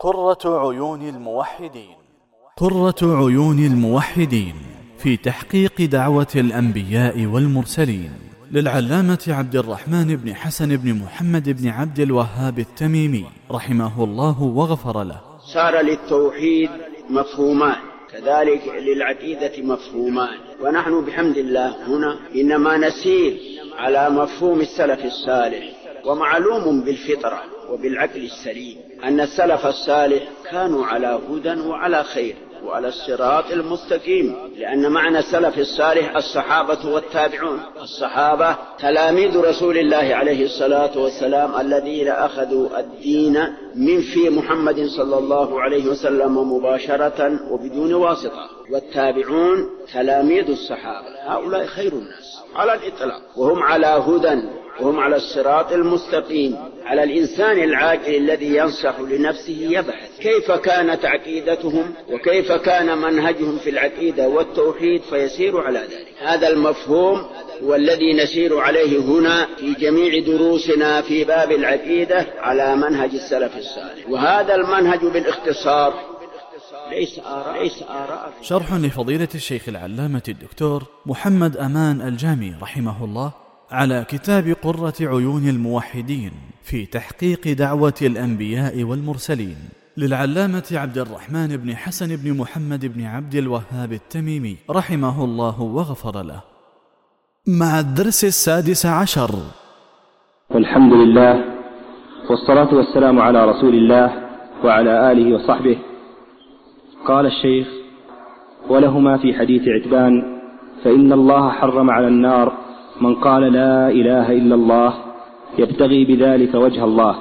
قرة عيون الموحدين. قرة عيون الموحدين في تحقيق دعوة الأنبياء والمرسلين، للعلامة عبد الرحمن بن حسن بن محمد بن عبد الوهاب التميمي رحمه الله وغفر له. صار للتوحيد مفهومان، كذلك للعقيدة مفهومان، ونحن بحمد الله هنا إنما نسير على مفهوم السلف الصالح. ومعلوم بالفطرة وبالعقل السليم أن السلف الصالح كانوا على هدى وعلى خير وعلى الصراط المستقيم، لأن معنى السلف الصالح الصحابة والتابعون. الصحابة تلاميذ رسول الله عليه الصلاة والسلام الذين أخذوا الدين من في محمد صلى الله عليه وسلم مباشرة وبدون واسطة، والتابعون تلاميذ الصحابة. هؤلاء خير الناس على الإطلاق، وهم على هدى وهم على الصراط المستقيم. على الإنسان العاقل الذي ينصح لنفسه يبحث كيف كانت عقيدتهم وكيف كان منهجهم في العقيدة والتوحيد فيسير على ذلك. هذا المفهوم هو الذي نسير عليه هنا في جميع دروسنا في باب العقيدة على منهج السلف الصالح، وهذا المنهج بالاختصار ليس آراء. شرح لفضيلة الشيخ العلامة الدكتور محمد أمان الجامي رحمه الله على كتاب قرة عيون الموحدين في تحقيق دعوة الأنبياء والمرسلين، للعلامة عبد الرحمن بن حسن بن محمد بن عبد الوهاب التميمي رحمه الله وغفر له. مع الدرس 16. والحمد لله والصلاة والسلام على رسول الله وعلى آله وصحبه. قال الشيخ: ولهما في حديث عتبان: فإن الله حرم على النار من قال لا إله إلا الله يبتغي بذلك وجه الله.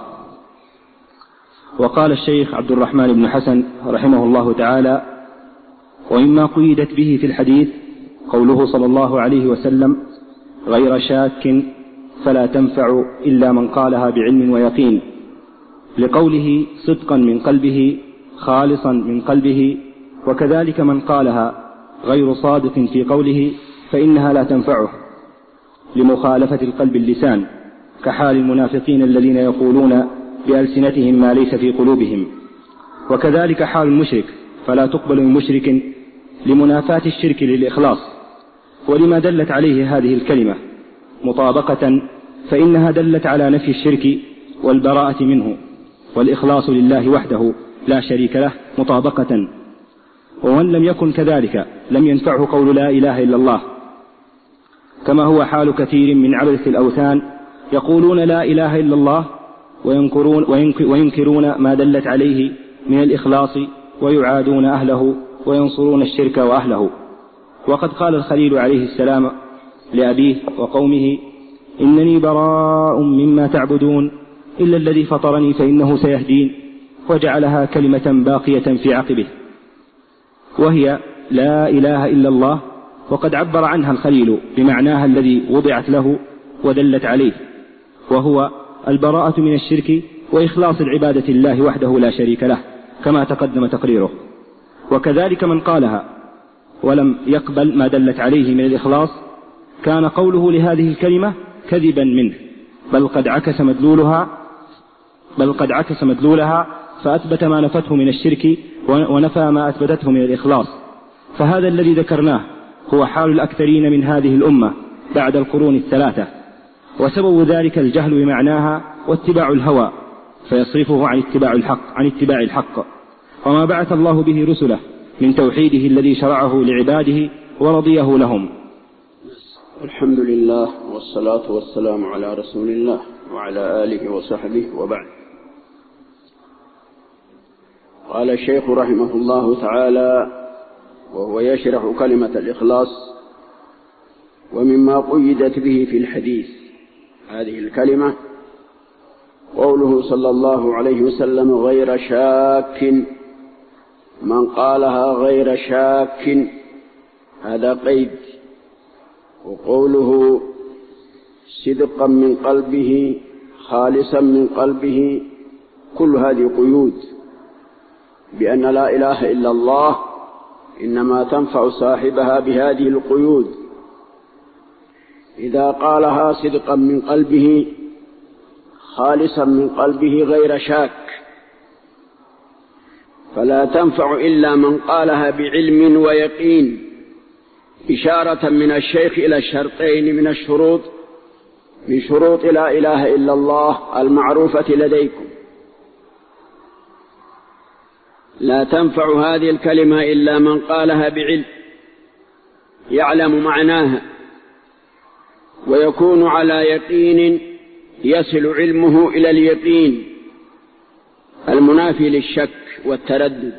وقال الشيخ عبد الرحمن بن حسن رحمه الله تعالى: ومما قيدت به في الحديث قوله صلى الله عليه وسلم: غير شاك فلا تنفع إلا من قالها بعلم ويقين، لقوله صدقا من قلبه خالصا من قلبه، وكذلك من قالها غير صادق في قوله فإنها لا تنفعه، لمخالفة القلب اللسان، كحال المنافقين الذين يقولون بألسنتهم ما ليس في قلوبهم. وكذلك حال المشرك، فلا تقبل من مشرك، لمنافاة الشرك للإخلاص، ولما دلت عليه هذه الكلمة مطابقة، فإنها دلت على نفي الشرك والبراءة منه والإخلاص لله وحده لا شريك له مطابقة. ومن لم يكن كذلك لم ينفعه قول لا إله إلا الله، كما هو حال كثير من عبدة الأوثان يقولون لا إله إلا الله وينكرون ما دلت عليه من الإخلاص، ويعادون أهله وينصرون الشرك وأهله. وقد قال الخليل عليه السلام لأبيه وقومه: إنني براء مما تعبدون إلا الذي فطرني فإنه سيهدين، وجعلها كلمة باقية في عقبه، وهي لا إله إلا الله. وقد عبر عنها الخليل بمعناها الذي وضعت له ودلت عليه، وهو البراءة من الشرك وإخلاص العبادة الله وحده لا شريك له، كما تقدم تقريره. وكذلك من قالها ولم يقبل ما دلت عليه من الإخلاص كان قوله لهذه الكلمة كذبا منه، بل قد عكس مدلولها فأثبت ما نفته من الشرك ونفى ما أثبتته من الإخلاص. فهذا الذي ذكرناه هو حال الأكثرين من هذه الأمة بعد القرون الثلاثة، وسبب ذلك الجهل بمعناها واتباع الهوى، فيصرفه عن اتباع الحق وما بعث الله به رسله من توحيده الذي شرعه لعباده ورضيه لهم. الحمد لله والصلاة والسلام على رسول الله وعلى آله وصحبه، وبعد. قال الشيخ رحمه الله تعالى وهو يشرح كلمة الإخلاص: ومما قيدت به في الحديث هذه الكلمة قوله صلى الله عليه وسلم: غير شاك، من قالها غير شاك، هذا قيد. وقوله صدقا من قلبه خالصا من قلبه، كل هذه قيود بأن لا إله إلا الله إنما تنفع صاحبها بهذه القيود. إذا قالها صدقا من قلبه خالصا من قلبه غير شاك، فلا تنفع إلا من قالها بعلم ويقين، إشارة من الشيخ إلى الشرطين من شروط لا إله إلا الله المعروفة لديكم. لا تنفع هذه الكلمة إلا من قالها بعلم يعلم معناها ويكون على يقين يصل علمه إلى اليقين المنافي للشك والتردد،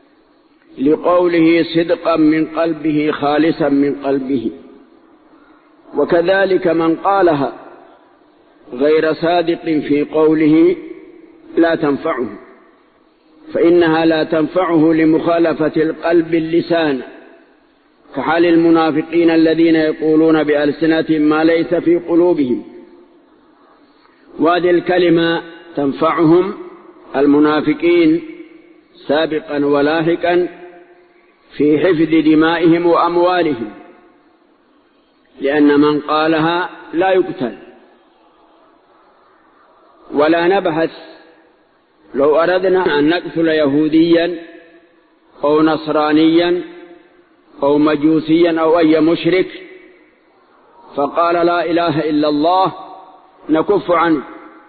لقوله صدقا من قلبه خالصا من قلبه. وكذلك من قالها غير صادق في قوله لا تنفعه، فإنها لا تنفعه لمخالفة القلب اللسان، كحال المنافقين الذين يقولون بألسنتهم ما ليس في قلوبهم. وهذه الكلمة تنفعهم المنافقين سابقا ولاحقا في حفظ دمائهم وأموالهم، لأن من قالها لا يقتل ولا نبحث. لو أردنا أن نقتل يهوديا أو نصرانيا أو مجوسيا أو أي مشرك فقال لا إله إلا الله نكف عنه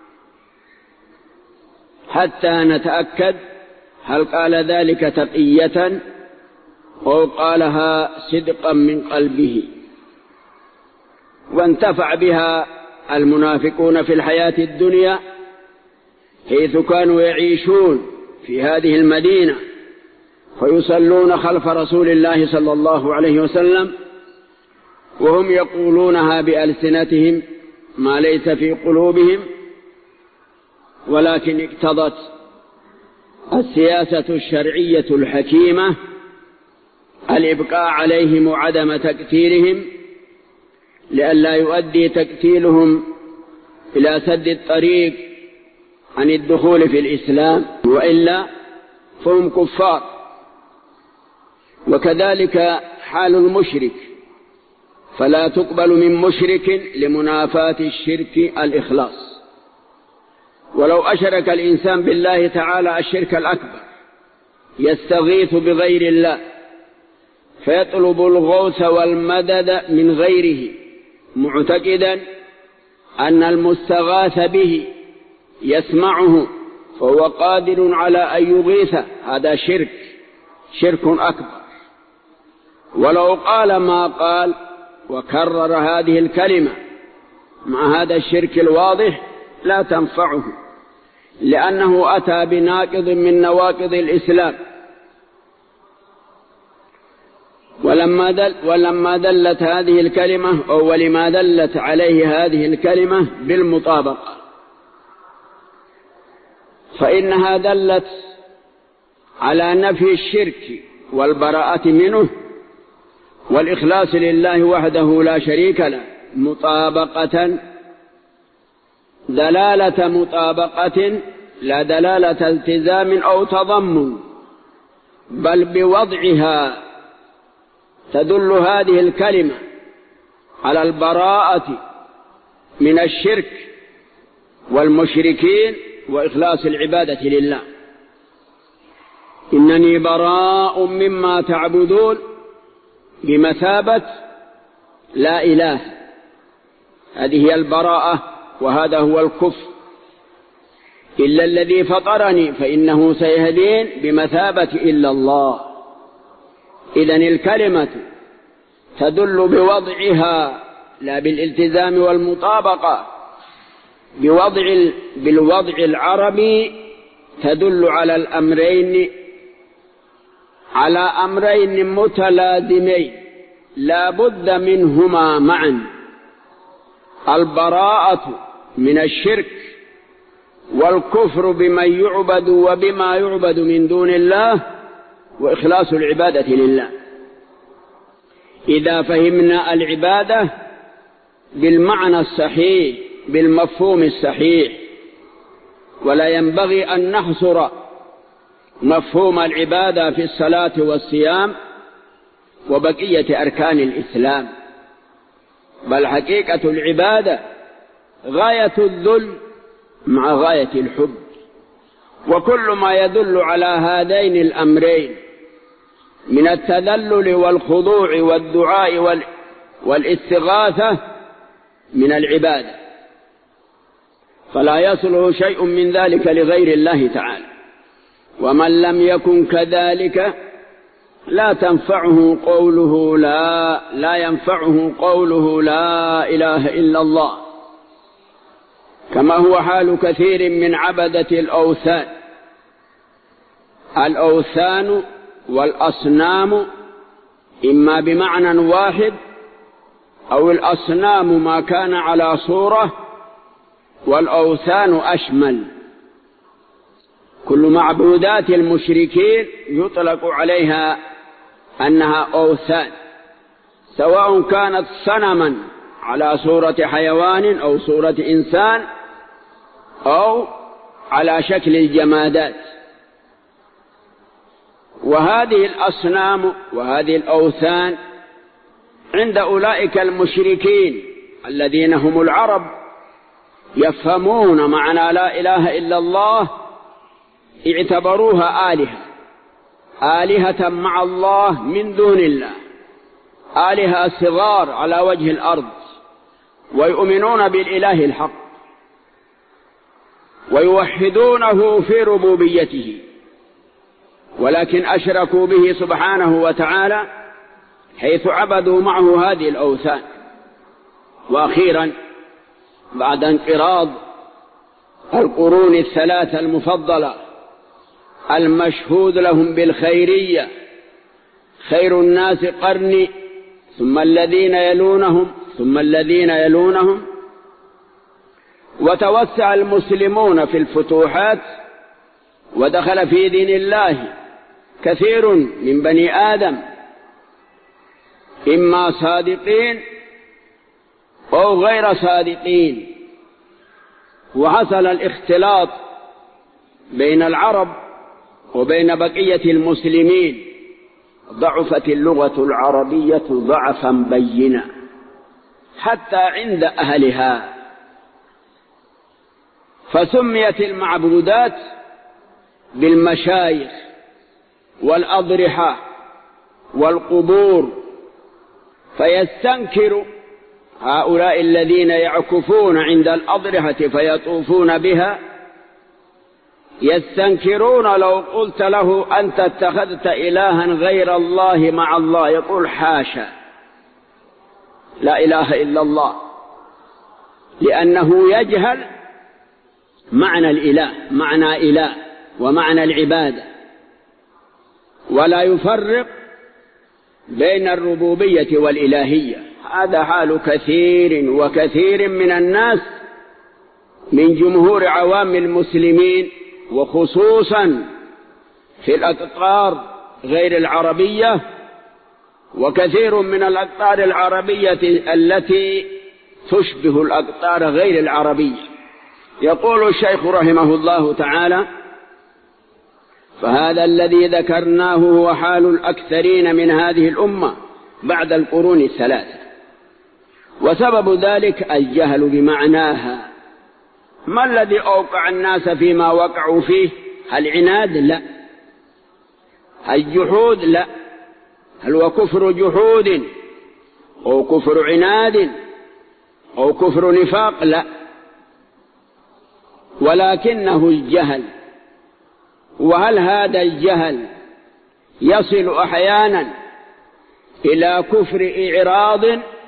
حتى نتأكد هل قال ذلك تقية أو قالها صدقا من قلبه. وانتفع بها المنافقون في الحياة الدنيا، حيث كانوا يعيشون في هذه المدينة ويصلون خلف رسول الله صلى الله عليه وسلم وهم يقولونها بألسنتهم ما ليس في قلوبهم، ولكن اقتضت السياسة الشرعية الحكيمة الإبقاء عليهم وعدم تكثيرهم، لئلا يؤدي تكثيرهم إلى سد الطريق عن الدخول في الإسلام، وإلا فهم كفار. وكذلك حال المشرك، فلا تقبل من مشرك لمنافاة الشرك الإخلاص. ولو أشرك الإنسان بالله تعالى الشرك الأكبر يستغيث بغير الله فيطلب الغوث والمدد من غيره معتقدا أن المستغاث به يسمعه فهو قادر على أن يغيث، هذا شرك أكبر. ولو قال ما قال وكرر هذه الكلمة مع هذا الشرك الواضح لا تنفعه، لأنه أتى بناقض من نواقض الإسلام. ولما دلت هذه الكلمة أو ولما دلت عليه هذه الكلمة بالمطابقة، فإنها دلت على نفي الشرك والبراءة منه والإخلاص لله وحده لا شريك له مطابقة، دلالة مطابقة لا دلالة التزام أو تضمن، بل بوضعها تدل هذه الكلمة على البراءة من الشرك والمشركين وإخلاص العبادة لله. إنني براء مما تعبدون بمثابة لا إله، هذه هي البراءة وهذا هو الكفر. إلا الذي فطرني فإنه سيهدين بمثابة إلا الله. إذن الكلمة تدل بوضعها لا بالالتزام والمطابقة، بالوضع العربي تدل على أمرين متلازمين لا بد منهما معا: البراءة من الشرك والكفر بمن يعبد وبما يعبد من دون الله وإخلاص العبادة لله. إذا فهمنا العبادة بالمعنى الصحيح بالمفهوم الصحيح، ولا ينبغي أن نحصر مفهوم العبادة في الصلاة والصيام وبقية أركان الإسلام، بل حقيقة العبادة غاية الذل مع غاية الحب، وكل ما يدل على هذين الأمرين من التذلل والخضوع والدعاء والاستغاثة من العبادة، فلا يصله شيء من ذلك لغير الله تعالى. ومن لم يكن كذلك لا ينفعه قوله لا إله إلا الله، كما هو حال كثير من عبدة الأوثان. الأوثان والأصنام إما بمعنى واحد، أو الأصنام ما كان على صورة، والأوثان أشمل. كل معبودات المشركين يطلق عليها أنها أوثان، سواء كانت صنما على صورة حيوان أو صورة إنسان أو على شكل الجمادات. وهذه الأصنام وهذه الأوثان عند أولئك المشركين الذين هم العرب يفهمون معنى لا إله إلا الله، اعتبروها آلهة مع الله من دون الله، آلهة صغار على وجه الأرض، ويؤمنون بالإله الحق ويوحدونه في ربوبيته، ولكن أشركوا به سبحانه وتعالى حيث عبدوا معه هذه الأوثان. وأخيرا بعد انقراض القرون الثلاثة المفضلة المشهود لهم بالخيرية، خير الناس قرني ثم الذين يلونهم ثم الذين يلونهم، وتوسع المسلمون في الفتوحات، ودخل في دين الله كثير من بني آدم إما صادقين أو غير صادقين، وحصل الاختلاط بين العرب وبين بقية المسلمين، ضعفت اللغة العربية ضعفا بينا حتى عند أهلها، فسميت المعبودات بالمشايخ والأضرحة والقبور، فيستنكر هؤلاء الذين يعكفون عند الأضرحة فيطوفون بها، يستنكرون لو قلت له أنت اتخذت إلها غير الله مع الله، يقول حاشا، لا إله إلا الله، لأنه يجهل معنى الإله، معنى إله ومعنى العبادة، ولا يفرق بين الربوبية والإلهية. هذا حال كثير وكثير من الناس من جمهور عوام المسلمين، وخصوصا في الأقطار غير العربية، وكثير من الأقطار العربية التي تشبه الأقطار غير العربية. يقول الشيخ رحمه الله تعالى: فهذا الذي ذكرناه هو حال الأكثرين من هذه الأمة بعد القرون الثلاثة، وسبب ذلك الجهل بمعناها. ما الذي أوقع الناس فيما وقعوا فيه؟ هل عناد؟ لا. هل جحود؟ لا. هل هو كفر جحود أو كفر عناد أو كفر نفاق؟ لا، ولكنه الجهل. وهل هذا الجهل يصل أحيانا إلى كفر إعراض؟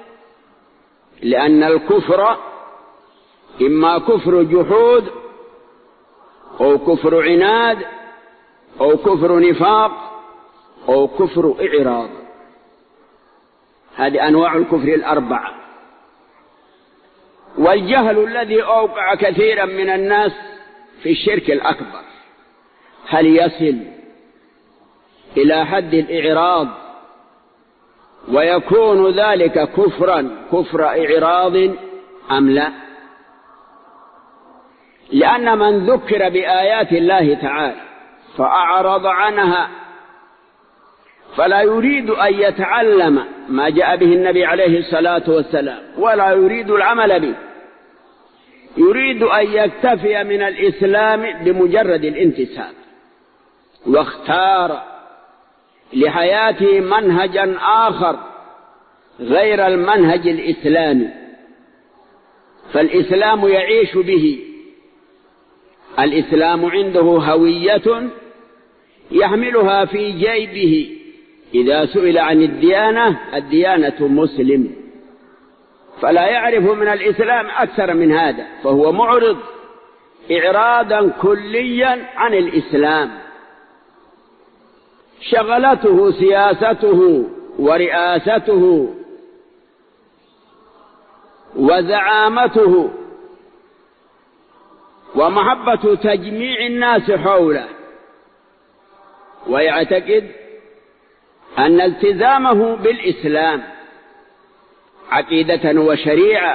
لأن الكفر إما كفر جحود أو كفر عناد أو كفر نفاق أو كفر إعراض، هذه أنواع الكفر الأربعة. والجهل الذي أوقع كثيرا من الناس في الشرك الأكبر، هل يصل إلى حد الإعراض ويكون ذلك كفر إعراض أم لا؟ لأن من ذكر بآيات الله تعالى فأعرض عنها فلا يريد أن يتعلم ما جاء به النبي عليه الصلاة والسلام، ولا يريد العمل به، يريد أن يكتفي من الإسلام بمجرد الانتساب، واختار لحياته منهجا آخر غير المنهج الإسلامي، فالإسلام يعيش به. الإسلام عنده هوية يحملها في جيبه. إذا سئل عن الديانة مسلم، فلا يعرف من الإسلام أكثر من هذا، فهو معرض إعراضا كليا عن الإسلام. شغلته سياسته ورئاسته وزعامته ومحبة تجميع الناس حوله، ويعتقد أن التزامه بالإسلام عقيدة وشريعة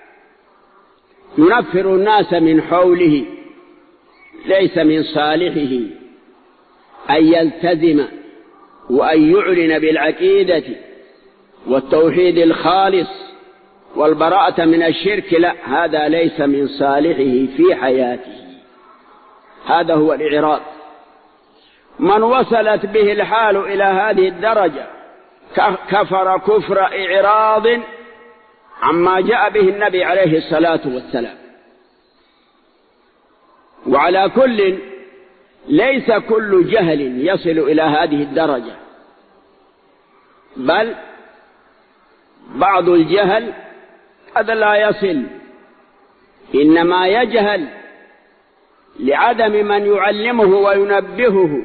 ينفر الناس من حوله. ليس من صالحه أن يلتزم وأن يعلن بالعقيدة والتوحيد الخالص والبراءة من الشرك، لا، هذا ليس من صالحه في حياته. هذا هو الإعراض. من وصلت به الحال إلى هذه الدرجة كفر كفر إعراض عما جاء به النبي عليه الصلاة والسلام. وعلى كل، ليس كل جهل يصل إلى هذه الدرجة، بل بعض الجهل هذا لا يصل، إنما يجهل لعدم من يعلمه وينبهه،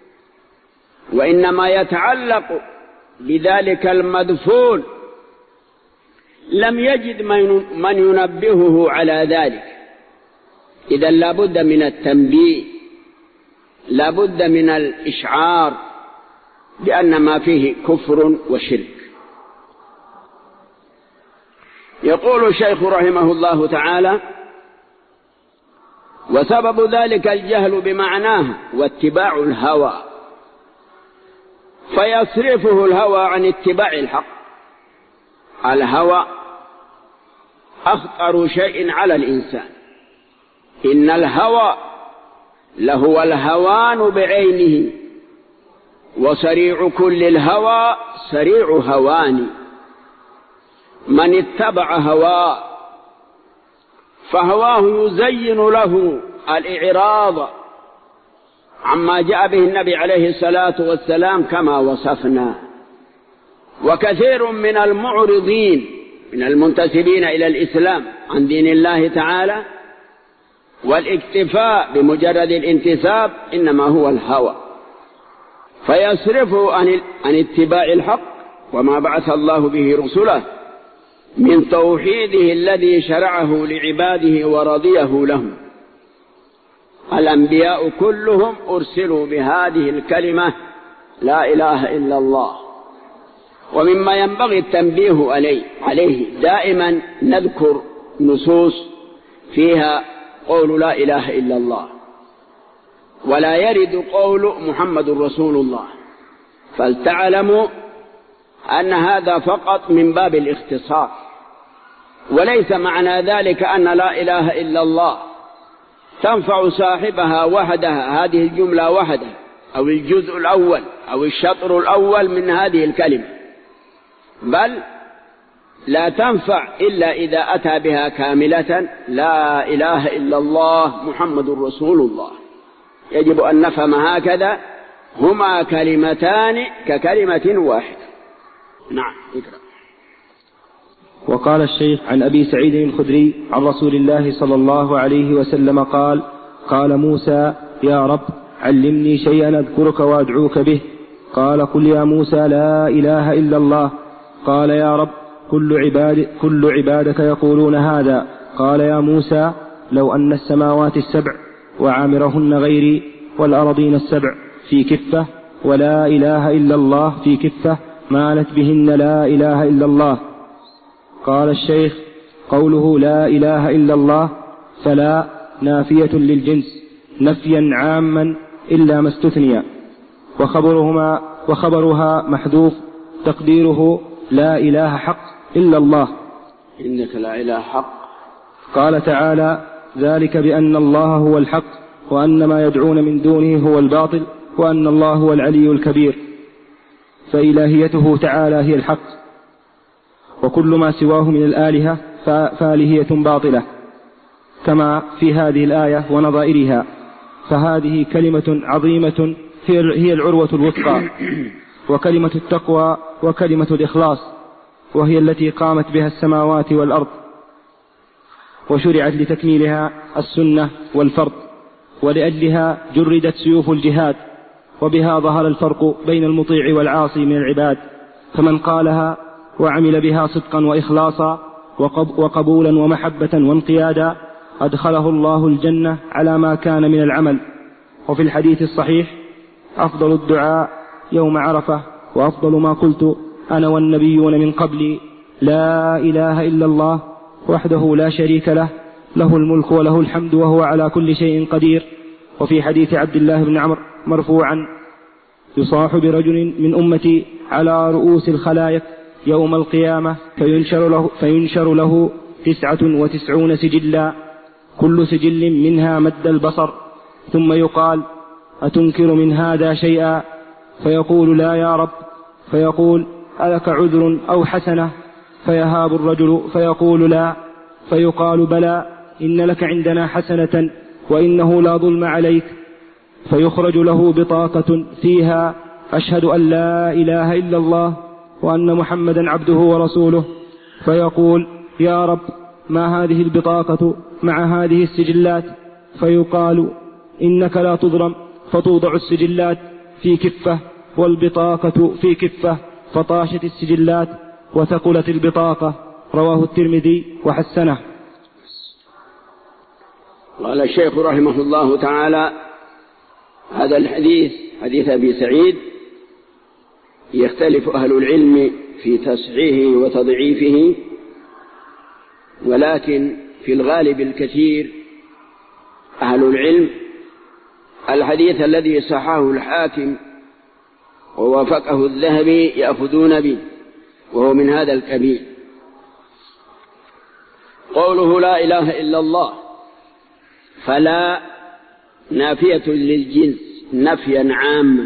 وإنما يتعلق بذلك المدفون، لم يجد من ينبهه على ذلك. إذن لا بد من التنبيه، لا بد من الإشعار بأن ما فيه كفر وشرك. يقول الشيخ رحمه الله تعالى: وسبب ذلك الجهل بمعناها واتباع الهوى، فيصرفه الهوى عن اتباع الحق. الهوى أخطر شيء على الإنسان. إن الهوى لهو الهوان بعينه، وسريع كل الهوى سريع هوان. من اتبع هواه فهواه يزين له الإعراض عما جاء به النبي عليه الصلاة والسلام كما وصفنا. وكثير من المعرضين من المنتسبين إلى الإسلام عن دين الله تعالى والاكتفاء بمجرد الانتساب إنما هو الهوى، فيصرفه عن اتباع الحق وما بعث الله به رسله من توحيده الذي شرعه لعباده ورضيه لهم. الأنبياء كلهم أرسلوا بهذه الكلمة لا إله إلا الله. ومما ينبغي التنبيه عليه دائما نذكر نصوص فيها قول لا إله إلا الله، ولا يرد قول محمد رسول الله، فلتعلموا أن هذا فقط من باب الاختصاص، وليس معنى ذلك أن لا إله إلا الله تنفع صاحبها وحدها، هذه الجملة وحدها أو الجزء الأول أو الشطر الأول من هذه الكلمة، بل لا تنفع إلا إذا أتى بها كاملة: لا إله إلا الله محمد رسول الله. يجب أن نفهم هكذا، هما كلمتان ككلمة واحدة. نعم، اقرأ. وقال الشيخ عن أبي سعيد الخدري عن رسول الله صلى الله عليه وسلم قال: قال موسى: يا رب علمني شيئا أذكرك وأدعوك به. قال: قل يا موسى لا إله إلا الله. قال: يا رب كل عبادك يقولون هذا. قال: يا موسى لو أن السماوات السبع وعامرهن غيري والأرضين السبع في كفة ولا إله إلا الله في كفة مالت بهن لا إله إلا الله. قال الشيخ: قوله لا إله إلا الله فلا نافية للجنس نفيا عاما إلا ما استثني، وخبرها محذوف تقديره لا إله حق إلا الله. إنك لا إله حق قال تعالى: ذلك بأن الله هو الحق وأن ما يدعون من دونه هو الباطل وأن الله هو العلي الكبير. فإلهيته تعالى هي الحق، وكل ما سواه من الآلهة فآلهية باطلة، كما في هذه الآية ونظائرها. فهذه كلمة عظيمة هي العروة الوثقى، وكلمة التقوى وكلمة الإخلاص، وهي التي قامت بها السماوات والأرض، وشرعت لتكميلها السنة والفرض، ولأجلها جردت سيوف الجهاد، وبها ظهر الفرق بين المطيع والعاصي من العباد. فمن قالها وعمل بها صدقا وإخلاصا وقبولا ومحبة وانقيادا أدخله الله الجنة على ما كان من العمل. وفي الحديث الصحيح: أفضل الدعاء يوم عرفة وأفضل ما قلت أنا والنبيون من قبلي لا إله إلا الله وحده لا شريك له، له الملك وله الحمد وهو على كل شيء قدير. وفي حديث عبد الله بن عمرو مرفوعا: يصاح برجل من أمتي على رؤوس الخلائق يوم القيامة فينشر له 99 سجلا، كل سجل منها مد البصر، ثم يقال: أتنكر من هذا شيئا؟ فيقول: لا يا رب. فيقول: ألك عذر أو حسنة؟ فيهاب الرجل فيقول: لا. فيقال: بلى، إن لك عندنا حسنة وإنه لا ظلم عليك. فيخرج له بطاقة فيها: أشهد أن لا إله إلا الله وأن محمدا عبده ورسوله. فيقول: يا رب، ما هذه البطاقة مع هذه السجلات؟ فيقال: إنك لا تظلم. فتوضع السجلات في كفة والبطاقة في كفة، فطاشت السجلات وثقلت البطاقة. رواه الترمذي وحسنه. قال الشيخ رحمه الله تعالى: هذا الحديث حديث أبي سعيد يختلف أهل العلم في تصحيحه وتضعيفه، ولكن في الغالب الكثير أهل العلم الحديث الذي صححه الحاكم ووافقه الذهبي يأخذون به، وهو من هذا الكبير. قوله لا إله إلا الله، فلا نافية للجنس نفيا عاما.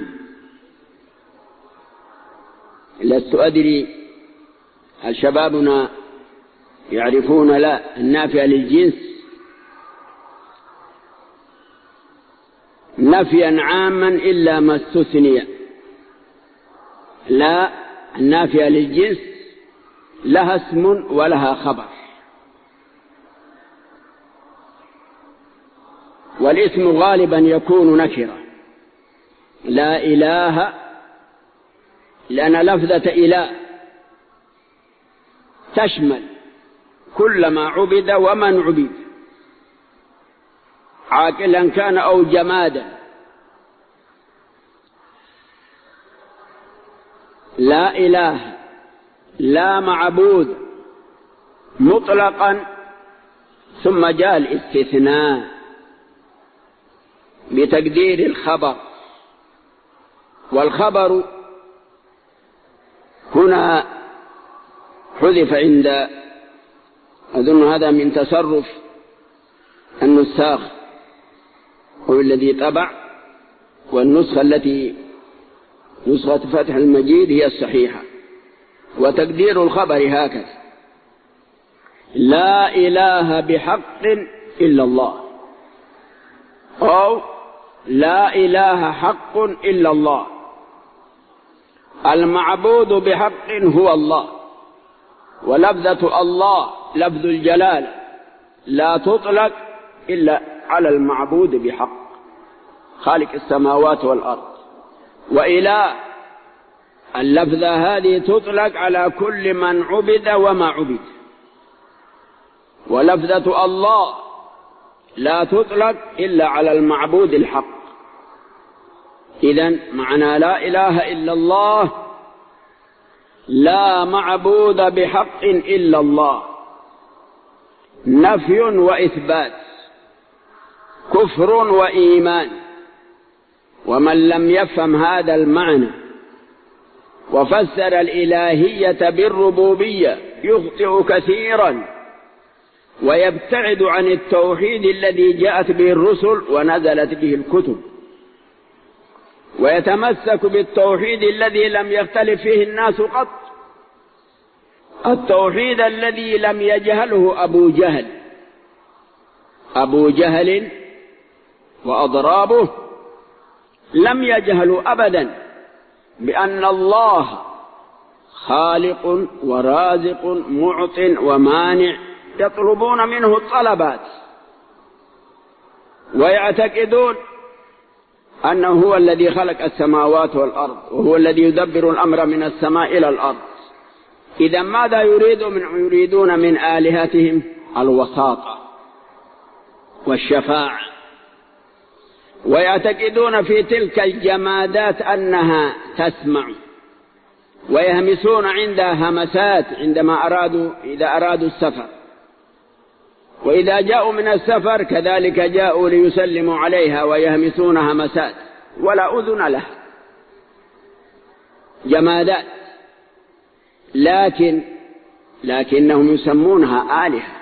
لست أدري هل شبابنا يعرفون لا النافية للجنس؟ نفيا عاما إلا ما استثني. لا النافية للجنس لها اسم ولها خبر، والاسم غالبا يكون نكرة. لا إله، لأن لفظة إله تشمل كل ما عبد ومن عبد، عاقلا كان أو جمادا. لا إله، لا معبود مطلقا، ثم جاء الاستثناء بتقدير الخبر. والخبر هنا حذف عند، أظن هذا من تصرف النساخ هو الذي طبع، والنسخة التي نسخة فتح المجيد هي الصحيحة. وتقدير الخبر هكذا: لا إله بحق إلا الله، أو لا إله حق إلا الله. المعبود بحق هو الله، ولفظة الله لفظ الجلال لا تطلق إلا على المعبود بحق، خالق السماوات والأرض. وإله اللفظة هذه تطلق على كل من عبد وما عبد. ولفظة الله لا تطلق إلا على المعبود الحق. إذن معنى لا إله إلا الله لا معبود بحق إلا الله، نفي وإثبات، كفر وإيمان. ومن لم يفهم هذا المعنى وفسر الإلهية بالربوبية يخطئ كثيرا، ويبتعد عن التوحيد الذي جاءت به الرسل ونزلت به الكتب، ويتمسك بالتوحيد الذي لم يختلف فيه الناس قط، التوحيد الذي لم يجهله أبو جهل وأضرابه لم يجهلوا أبدا بأن الله خالق ورازق معط ومانع، يطلبون منه الطلبات ويعتقدون أنه هو الذي خلق السماوات والأرض، وهو الذي يدبر الأمر من السماء إلى الأرض. إذا ماذا يريدون من آلهتهم؟ الوساطة والشفاعة، ويعتقدون في تلك الجمادات أنها تسمع، ويهمسون عندها همسات إذا أرادوا السفر، وإذا جاءوا من السفر كذلك جاءوا ليسلموا عليها ويهمسون همسات ولا أذن لها، جمادات، لكنهم يسمونها آلهة.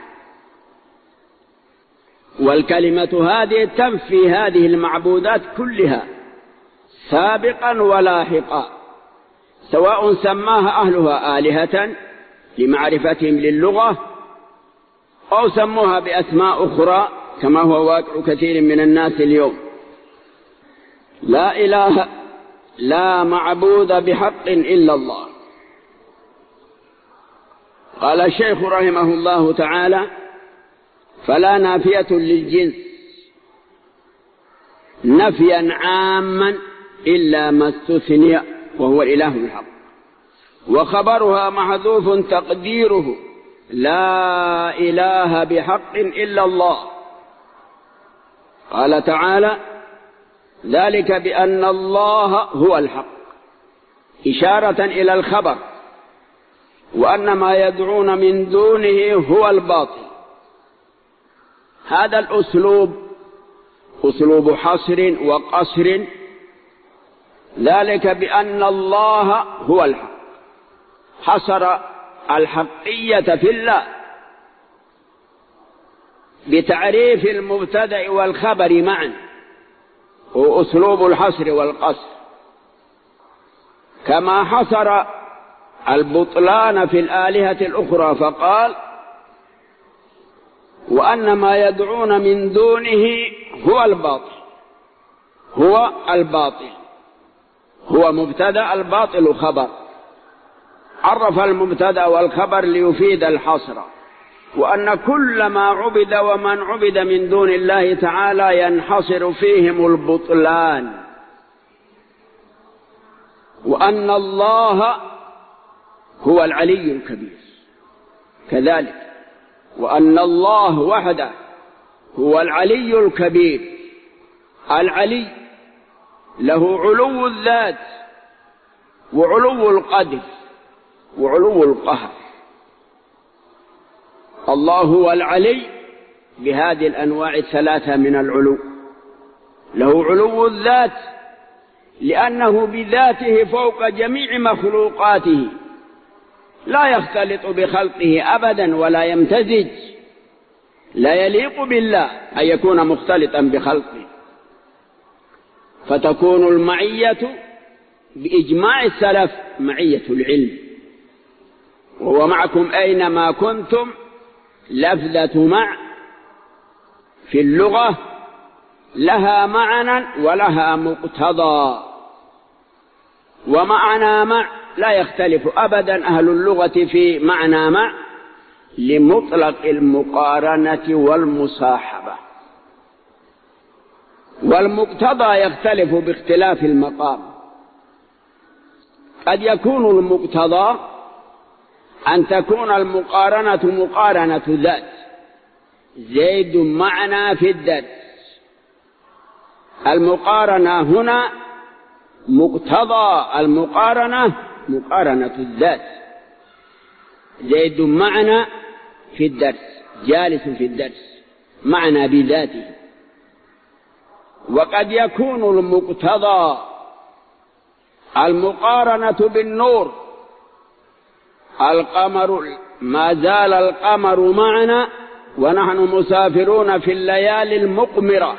والكلمة هذه تنفي هذه المعبودات كلها سابقا ولاحقا، سواء سماها أهلها آلهة لمعرفتهم للغة، أو سموها بأسماء أخرى كما هو واقع كثير من الناس اليوم. لا معبود بحق إلا الله. قال الشيخ رحمه الله تعالى: فلا نافية للجنس نفيا عاما إلا ما استثني وهو الإله الحق، وخبرها محذوف تقديره لا إله بحق إلا الله. قال تعالى: ذلك بأن الله هو الحق، إشارة إلى الخبر، وأن ما يدعون من دونه هو الباطل. هذا الأسلوب أسلوب حصر وقصر. ذلك بأن الله هو الحق، حصر الحقية في الله بتعريف المبتدأ والخبر معا، هو أسلوب الحصر والقصر. كما حصر البطلان في الآلهة الأخرى فقال: وأن ما يدعون من دونه هو الباطل، هو مبتدأ، الباطل خبر. عرف المبتدأ والخبر ليفيد الحصر، وأن كل ما عبد ومن عبد من دون الله تعالى ينحصر فيهم البطلان، وأن الله هو العلي الكبير كذلك، وأن الله وحده هو العلي الكبير. العلي له علو الذات وعلو القدر وعلو القهر. الله هو العلي بهذه الأنواع الثلاثة من العلو. له علو الذات لأنه بذاته فوق جميع مخلوقاته، لا يختلط بخلقه أبدا ولا يمتزج، لا يليق بالله أن يكون مختلطا بخلقه. فتكون المعية بإجماع السلف معية العلم، وهو معكم أينما كنتم. لفظة مع في اللغة لها معنى ولها مقتضى، ومعنى مع لا يختلف أبدا أهل اللغة في معنى مع لمطلق المقارنة والمصاحبة، والمقتضى يختلف باختلاف المقام. قد يكون المقتضى أن تكون المقارنة مقارنة ذات، زيد معنا في الدرس. المقارنة هنا مقتضى المقارنة مقارنة الذات، زيد معنا في الدرس، جالس في الدرس، معنا بذاته. وقد يكون المقتضى المقارنة بالنور، القمر ما زال القمر معنا ونحن مسافرون في الليالي المقمرة،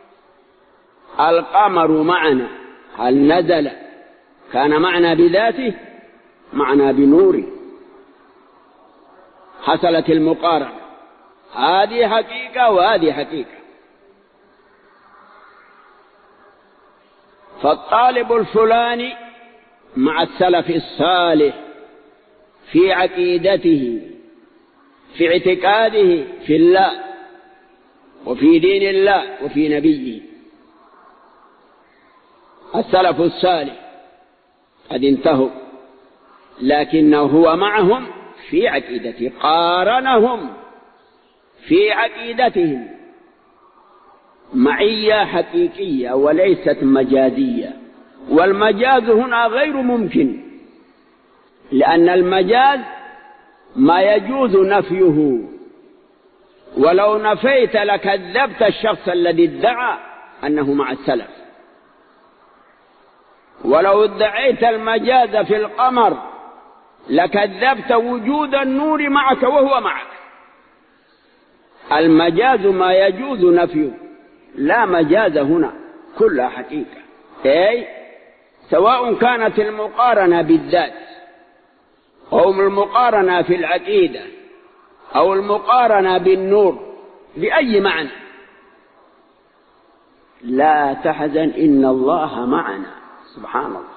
القمر معنا، هل نزل كان معنا بذاته؟ معنا بنوره. حصلت المقارنة، هذه حقيقة وهذه حقيقة. فالطالب الفلاني مع السلف الصالح في عقيدته، في اعتقاده في الله وفي دين الله وفي نبيه. السلف الصالح قد انتهوا، لكنه هو معهم في عقيدته، قارنهم في عقيدتهم معية حقيقية وليست مجازية. والمجاز هنا غير ممكن، لأن المجاز ما يجوز نفيه، ولو نفيت لكذبت الشخص الذي ادعى أنه مع السلف. ولو ادعيت المجاز في القمر لكذبت وجود النور معك وهو معك. المجاز ما يجوز نفيه، لا مجاز هنا، كلها حقيقة. أي سواء كانت المقارنة بالذات أو المقارنة في العقيدة أو المقارنة بالنور، بأي معنى، لا تحزن إن الله معنا. سبحان الله،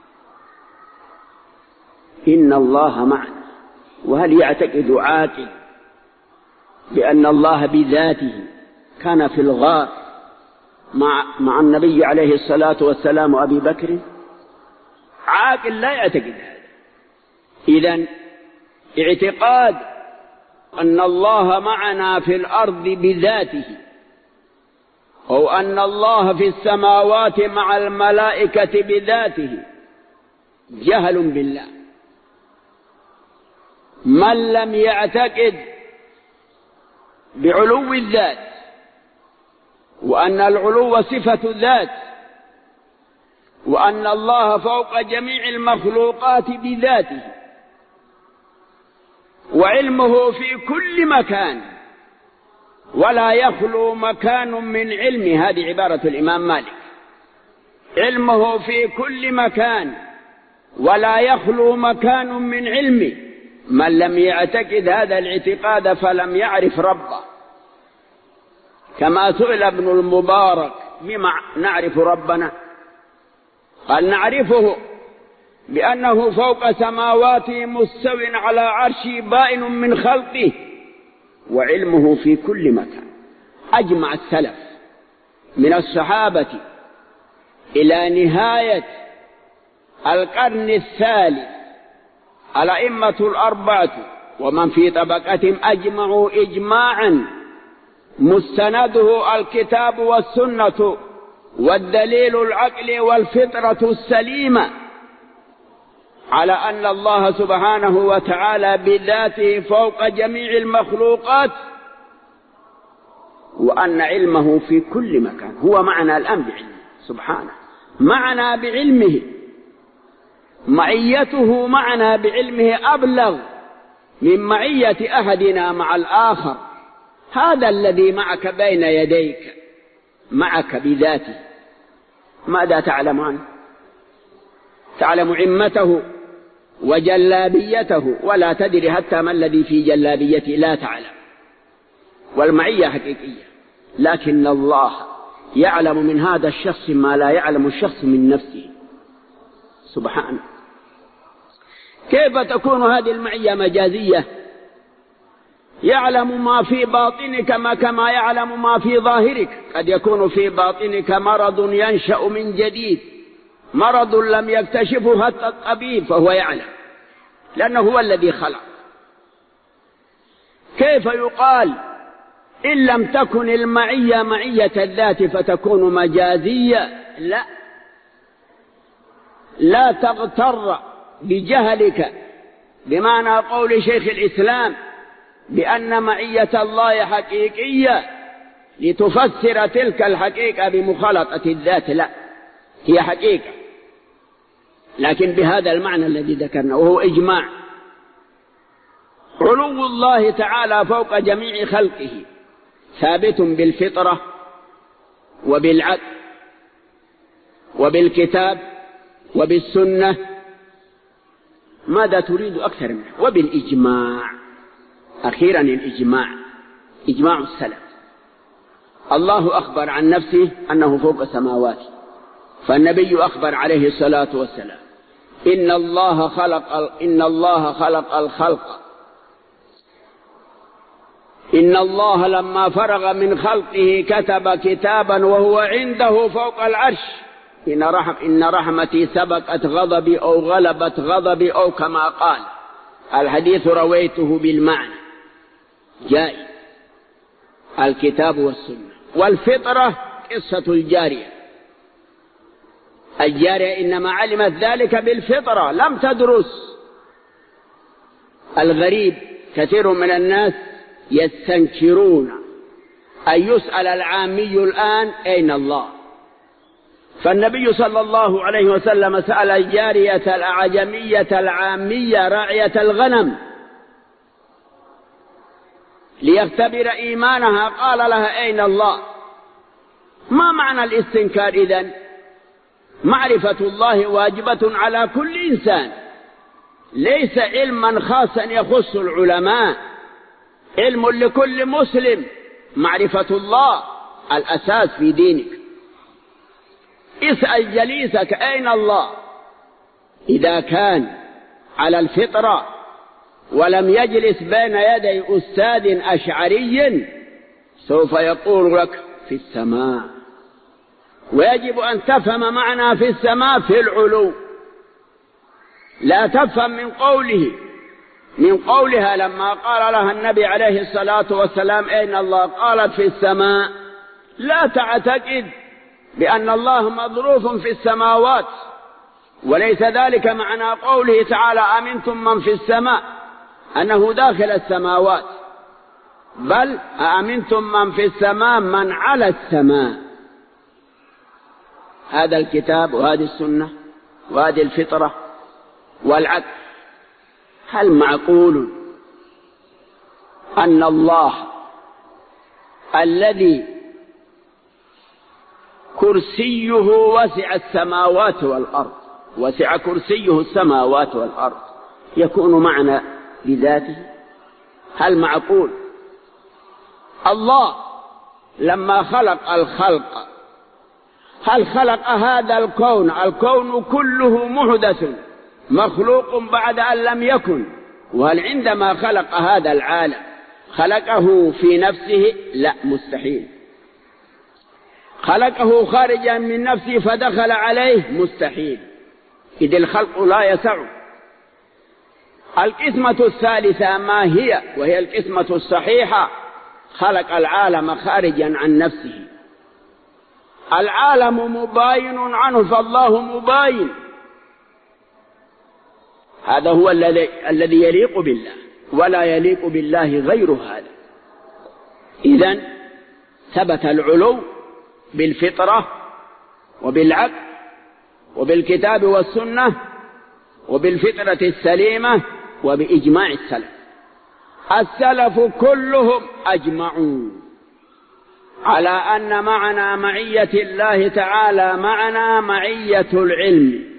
إن الله معنا. وهل يعتقد عاقل بأن الله بذاته كان في الغار مع النبي عليه الصلاة والسلام وأبي بكر؟ عاقل لا يعتقد هذا. إذن اعتقاد أن الله معنا في الأرض بذاته، أو أن الله في السماوات مع الملائكة بذاته، جهل بالله. من لم يعتقد بعلو الذات، وأن العلو صفة ذات، وأن الله فوق جميع المخلوقات بذاته، وعلمه في كل مكان ولا يخلو مكان من علمه، هذه عبارة الإمام مالك، علمه في كل مكان ولا يخلو مكان من علمه. من لم يعتقد هذا الاعتقاد فلم يعرف ربه. كما سئل ابن المبارك: بما نعرف ربنا؟ قال: نعرفه بأنه فوق سماواته مستو على عرشه بائن من خلقه، وعلمه في كل مكان. أجمع السلف من الصحابة إلى نهاية القرن الثالث الأئمة الأربعة ومن في طبقتهم أجمعوا إجماعا مستنده الكتاب والسنة والدليل العقل والفطرة السليمة على أن الله سبحانه وتعالى بذاته فوق جميع المخلوقات، وأن علمه في كل مكان. هو معنا الآن بعلمه سبحانه، معنا بعلمه، معيته معنا بعلمه أبلغ من معية أحدنا مع الآخر. هذا الذي معك بين يديك معك بذاته، ماذا تعلم عنه؟ تعلم عمته وجلابيته، ولا تدري حتى ما الذي في جلابيته، لا تعلم. والمعية حقيقية، لكن الله يعلم من هذا الشخص ما لا يعلم الشخص من نفسه سبحانه. كيف تكون هذه المعية مجازية؟ يعلم ما في باطنك كما يعلم ما في ظاهرك. قد يكون في باطنك مرض ينشأ من جديد، مرض لم يكتشفه حتى الطبيب، فهو يعلم لأنه هو الذي خلق. كيف يقال إن لم تكن المعية معية الذات فتكون مجازية؟ لا تغتر بجهلك بمعنى قول شيخ الإسلام بأن معية الله حقيقية لتفسر تلك الحقيقة بمخالطة الذات. لا، هي حقيقة لكن بهذا المعنى الذي ذكرنا، وهو إجماع علو الله تعالى فوق جميع خلقه ثابت بالفطرة وبالعقل وبالكتاب وبالسنة. ماذا تريد أكثر منه؟ وبالإجماع. أخيرا الإجماع، إجماع السلف. الله أخبر عن نفسه أنه فوق السماوات، فالنبي أخبر عليه الصلاة والسلام إن الله خلق الخلق، إن الله لما فرغ من خلقه كتب كتابا وهو عنده فوق العرش إن رحمتي سبقت غضبي أو غلبت غضبي أو كما قال. الحديث رويته بالمعنى جائز. الكتاب والسنة والفطرة قصة الجارية إنما علمت ذلك بالفطرة لم تدرس. الغريب كثير من الناس يستنكرون أن يسأل العامي الآن أين الله، فالنبي صلى الله عليه وسلم سأل الجارية الأعجمية العامية راعية الغنم ليختبر إيمانها، قال لها أين الله. ما معنى الاستنكار إذن؟ معرفة الله واجبة على كل إنسان، ليس علما خاصا يخص العلماء، علم لكل مسلم. معرفة الله الأساس في دينك. اسأل جليسك أين الله، إذا كان على الفطرة ولم يجلس بين يدي أستاذ أشعري سوف يقول لك في السماء. ويجب أن تفهم معنى في السماء في العلو، لا تفهم من قولها لما قال لها النبي عليه الصلاة والسلام أين الله قالت في السماء، لا تعتقد بأن الله مظروف في السماوات، وليس ذلك معنى قوله تعالى أمنتم من في السماء أنه داخل السماوات، بل أأمنتم من في السماء من على السماء. هذا الكتاب وهذه السنة وهذه الفطرة والعقل. هل معقول أن الله الذي كرسيه وسع السماوات والأرض، وسع كرسيه السماوات والأرض، يكون معنا بذاته؟ هل معقول؟ الله لما خلق الخلق هل خلق هذا الكون؟ الكون كله محدث مخلوق بعد أن لم يكن. وهل عندما خلق هذا العالم خلقه في نفسه؟ لا، مستحيل. خلقه خارجا من نفسه فدخل عليه؟ مستحيل، إذ الخلق لا يسع. القسمة الثالثة ما هي؟ وهي القسمة الصحيحة، خلق العالم خارجا عن نفسه. العالم مباين عنه فالله مباين. هذا هو الذي يليق بالله، ولا يليق بالله غير هذا. إذن ثبت العلو بالفطرة وبالعقل وبالكتاب والسنة وبالفطرة السليمة وبإجماع السلف. السلف كلهم أجمعوا على أن معنى معية الله تعالى معنى معية العلم.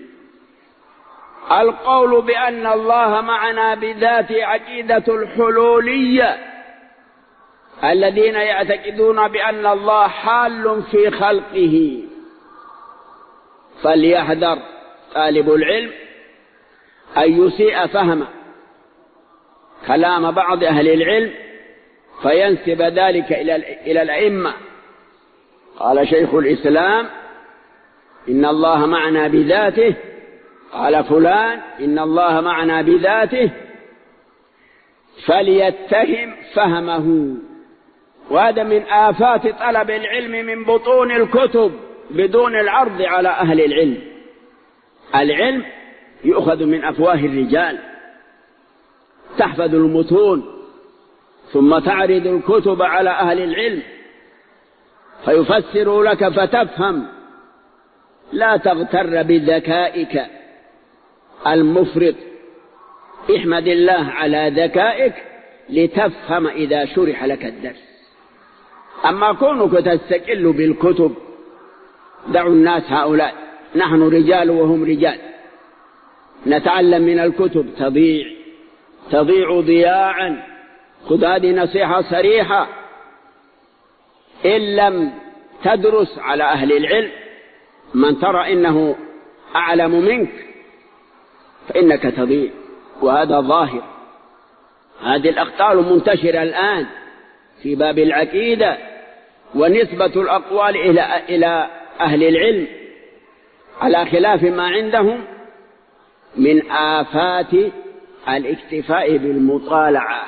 القول بأن الله معنا بذات عقيدة الحلولية، الذين يعتقدون بأن الله حال في خلقه. فليحذر طالب العلم أن يسيء فهم كلام بعض أهل العلم فينسب ذلك إلى الأئمة. قال شيخ الإسلام إن الله معنا بذاته، قال فلان إن الله معنا بذاته، فليتهم فهمه. وهذا من آفات طلب العلم من بطون الكتب بدون العرض على أهل العلم. العلم يؤخذ من أفواه الرجال، تحفظ المتون ثم تعرض الكتب على أهل العلم فيفسروا لك فتفهم. لا تغتر بذكائك المفرط احمد الله على ذكائك لتفهم إذا شرح لك الدرس. أما كونك تستقل بالكتب، دعوا الناس هؤلاء، نحن رجال وهم رجال، نتعلم من الكتب تضيع ضياعا. خذ هذه نصيحة صريحة، إن لم تدرس على أهل العلم من ترى إنه أعلم منك فإنك تضيع، وهذا ظاهر. هذه الأخطار منتشرة الآن في باب العقيدة، ونسبة الأقوال إلى أهل العلم على خلاف ما عندهم من آفات الاكتفاء بالمطالعة.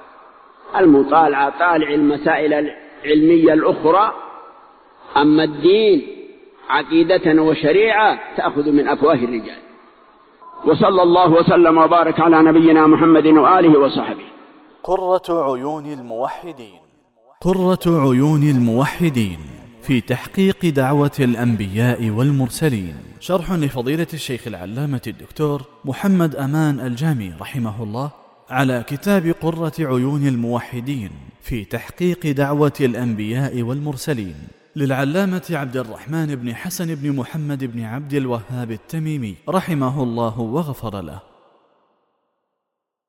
طالع المسائل العلمية الأخرى، أما الدين عقيدة وشريعة تأخذ من أفواه الرجال. وصلى الله وسلم وبارك على نبينا محمد وآله وصحبه. قرة عيون الموحدين في تحقيق دعوة الأنبياء والمرسلين، شرح لفضيلة الشيخ العلامة الدكتور محمد أمان الجامي رحمه الله على كتاب قرة عيون الموحدين في تحقيق دعوة الأنبياء والمرسلين، للعلامة عبد الرحمن بن حسن بن محمد بن عبد الوهاب التميمي رحمه الله وغفر له.